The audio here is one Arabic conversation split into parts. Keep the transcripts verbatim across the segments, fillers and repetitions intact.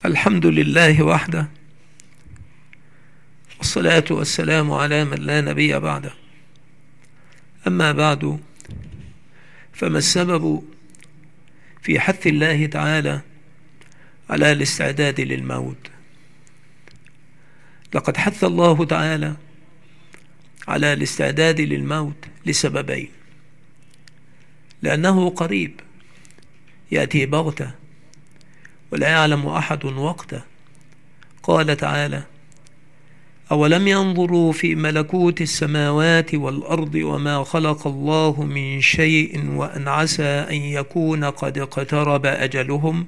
الحمد لله وحده، والصلاة والسلام على من لا نبي بعده. أما بعد، فما السبب في حث الله تعالى على الاستعداد للموت؟ لقد حث الله تعالى على الاستعداد للموت لسببين: لأنه قريب يأتي بغتة ولا يعلم أحد وقته. قال تعالى: أولم ينظروا في ملكوت السماوات والأرض وما خلق الله من شيء وأن عسى أن يكون قد اقترب أجلهم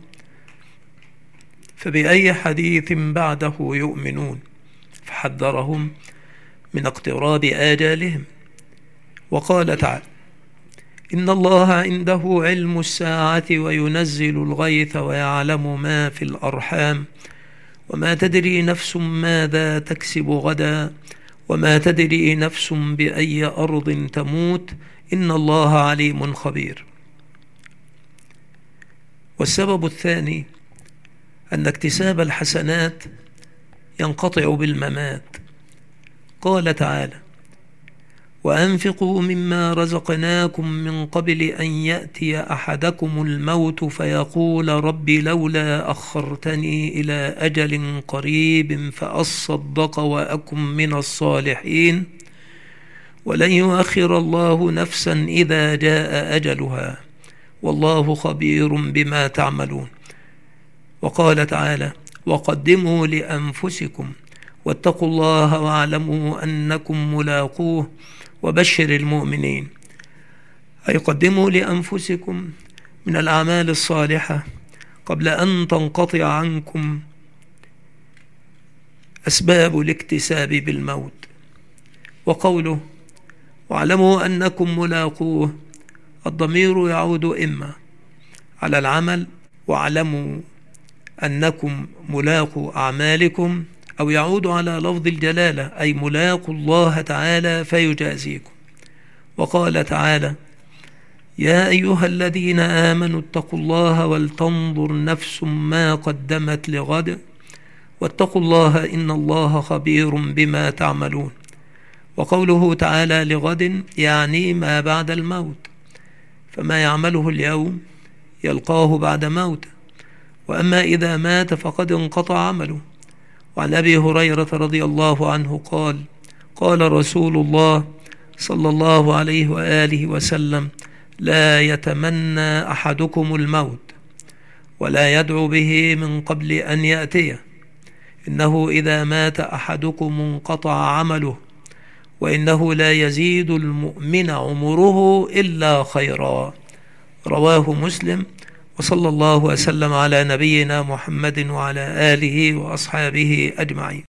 فبأي حديث بعده يؤمنون. فحذرهم من اقتراب آجالهم. وقال تعالى: إن الله عنده علم الساعة وينزل الغيث ويعلم ما في الأرحام وما تدري نفس ماذا تكسب غدا وما تدري نفس بأي أرض تموت إن الله عليم خبير. والسبب الثاني أن اكتساب الحسنات ينقطع بالممات. قال تعالى: وأنفقوا مما رزقناكم من قبل أن يأتي أحدكم الموت فيقول رب لولا أخرتني إلى أجل قريب فأصدق وأكن من الصالحين ولن يؤخر الله نفسا إذا جاء أجلها والله خبير بما تعملون. وقال تعالى: وقدموا لأنفسكم واتقوا الله واعلموا أنكم ملاقوه وبشر المؤمنين. أي قدموا لأنفسكم من الأعمال الصالحة قبل أن تنقطع عنكم أسباب الاكتساب بالموت. وقوله: واعلموا أنكم ملاقوه، الضمير يعود إما على العمل واعلموا أنكم ملاقوا أعمالكم، أو يعود على لفظ الجلالة أي ملاقوا الله تعالى فيجازيكم. وقال تعالى: يا أيها الذين آمنوا اتقوا الله ولتنظر نفس ما قدمت لغد واتقوا الله إن الله خبير بما تعملون. وقوله تعالى لغد يعني ما بعد الموت، فما يعمله اليوم يلقاه بعد موته، وأما إذا مات فقد انقطع عمله. وعن أبي هريرة رضي الله عنه قال: قال رسول الله صلى الله عليه وآله وسلم: لا يتمنى أحدكم الموت ولا يدعو به من قبل أن يأتيه، إنه إذا مات أحدكم انقطع عمله وإنه لا يزيد المؤمن عمره إلا خيرا. رواه مسلم. وصلى الله وسلم على نبينا محمد وعلى آله وأصحابه أجمعين.